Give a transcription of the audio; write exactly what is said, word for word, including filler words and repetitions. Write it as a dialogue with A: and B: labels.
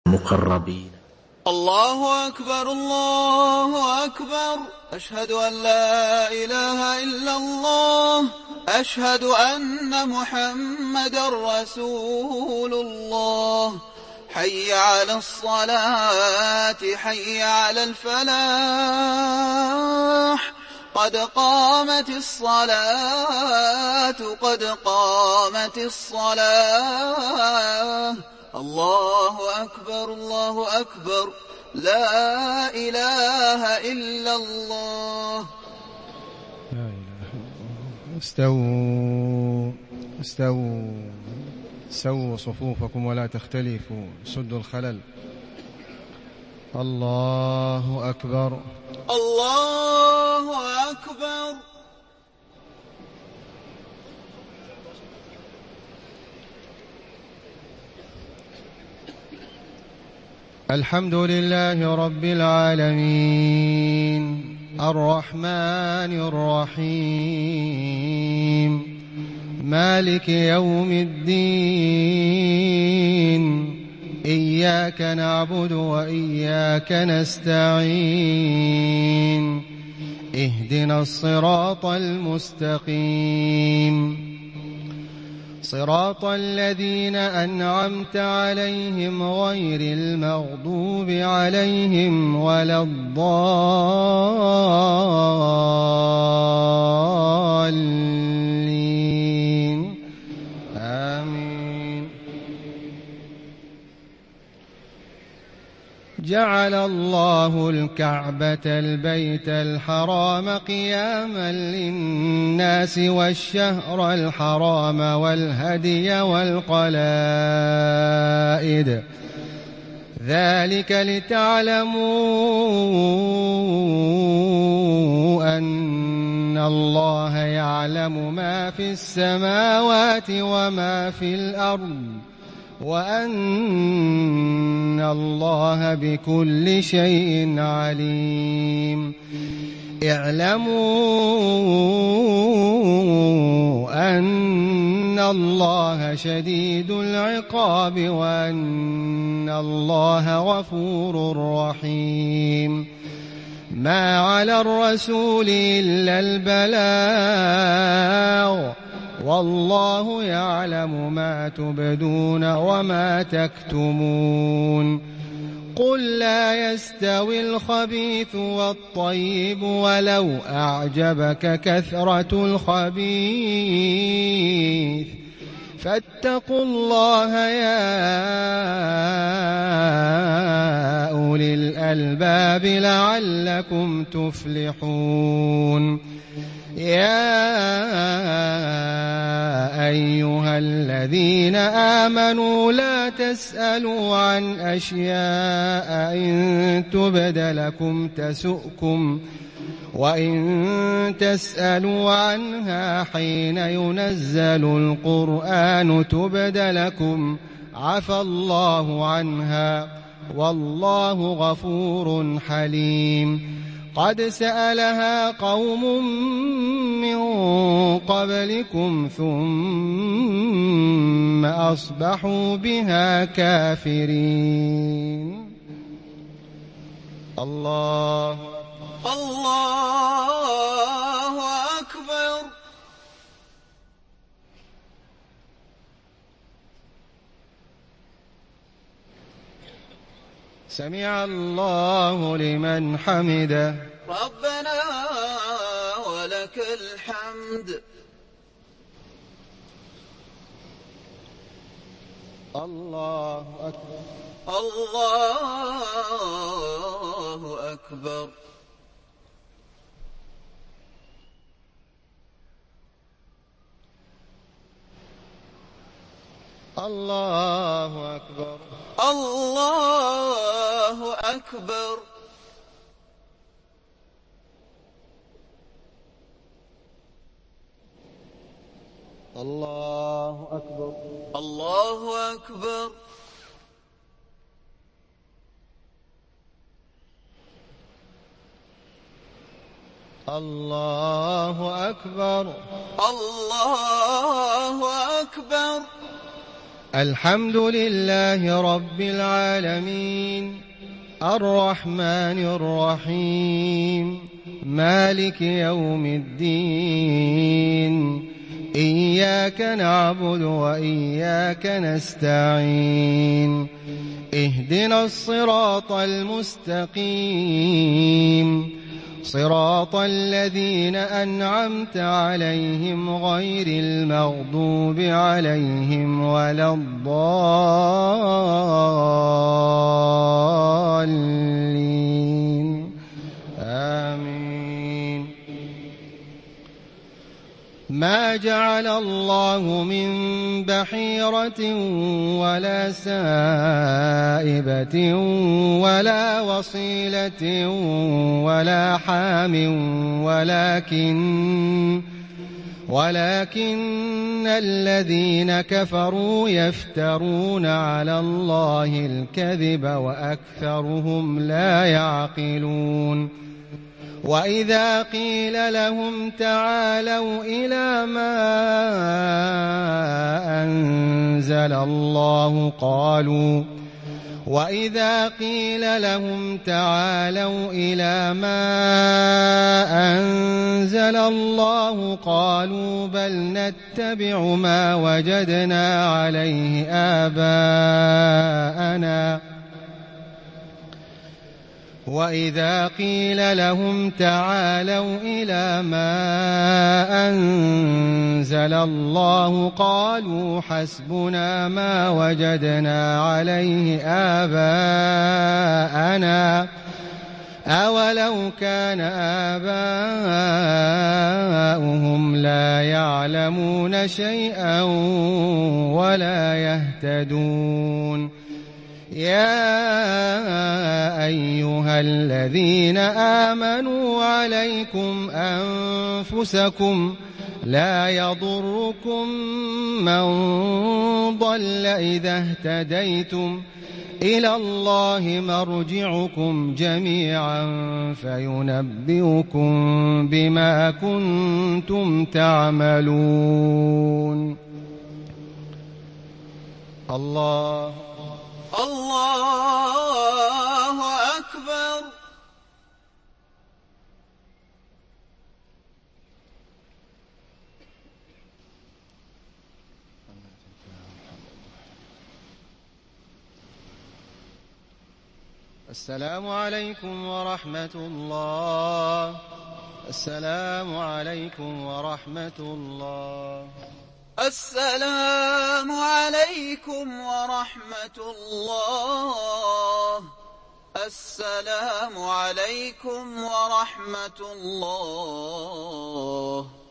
A: المقربين.
B: الله أكبر الله أكبر، أشهد أن لا إله إلا الله، أشهد أن محمدا رسول الله. حي على الصلاة حي على الفلاح، قد قامت الصلاة قد قامت الصلاة. الله أكبر الله أكبر، لا إله إلا الله.
C: لا إله إلا الله. استووا استووا سووا صفوفكم ولا تختلفوا، سدوا الخلل. الله أكبر
B: الله أكبر.
C: الحمد لله رب العالمين، الرحمن الرحيم، مالك يوم الدين، إياك نعبد وإياك نستعين، اهدنا الصراط المستقيم، صراط الذين أنعمت عليهم غير المغضوب عليهم ولا الضالين، آمين. جعل الله الكعبة البيت الحرام قياما للناس والشهر الحرام والهدي والقلائد، ذلك لتعلموا أن الله يعلم ما في السماوات وما في الأرض، وأن الله بكل شيء عليم. اعلموا أن الله شديد العقاب وأن الله غفور رحيم. ما على الرسول إلا البلاغ، والله يعلم ما تبدون وما تكتمون. قل لا يستوي الخبيث والطيب ولو أعجبك كثرة الخبيث، فاتقوا الله يا أولي الألباب لعلكم تفلحون. يا أيها الذين آمنوا لا تسألوا عن أشياء إن تبد لكم تسؤكم، وإن تسألوا عنها حين ينزل القرآن تبد لكم عفى الله عنها، والله غفور حليم. قد سألها قوم من قبلكم ثم أصبحوا بها كافرين. الله
B: الله أكبر.
C: سمع الله لمن حمده.
B: ربنا ولك الحمد.
C: الله أكبر
B: الله أكبر.
C: الله أكبر
B: الله أكبر.
C: الله أكبر
B: الله أكبر.
C: الله أكبر
B: الله أكبر.
C: الحمد لله رب العالمين الرحمن الرحيم مالك يوم الدين إياك نعبد وإياك نستعين اهدنا الصراط المستقيم صراط الذين أنعمت عليهم غير المغضوب عليهم ولا الضالين آمين. ما جعل الله من بحيرة ولا سائبة ولا وصيلة ولا حام ولكن ولكن الذين كفروا يفترون على الله الكذب وأكثرهم لا يعقلون. وإذا قيل لهم تعالوا إلى ما أنزل الله قالوا وإذا قيل لهم تعالوا إلى ما أنزل الله قالوا بل نتبع ما وجدنا عليه آباءنا وإذا قيل لهم تعالوا إلى ما أنزل الله قالوا حسبنا ما وجدنا عليه آباءنا أولو كان آباؤهم لا يعلمون شيئا ولا يهتدون. يا أيها الذين آمنوا عليكم أنفسكم لا يضركم من ضل إذا اهتديتم إلى الله مرجعكم جميعا فينبئكم بما كنتم تعملون. الله
B: الله أكبر.
C: السلام عليكم ورحمة الله. السلام عليكم ورحمة الله.
B: السلام عليكم ورحمة الله. السلام عليكم ورحمة الله.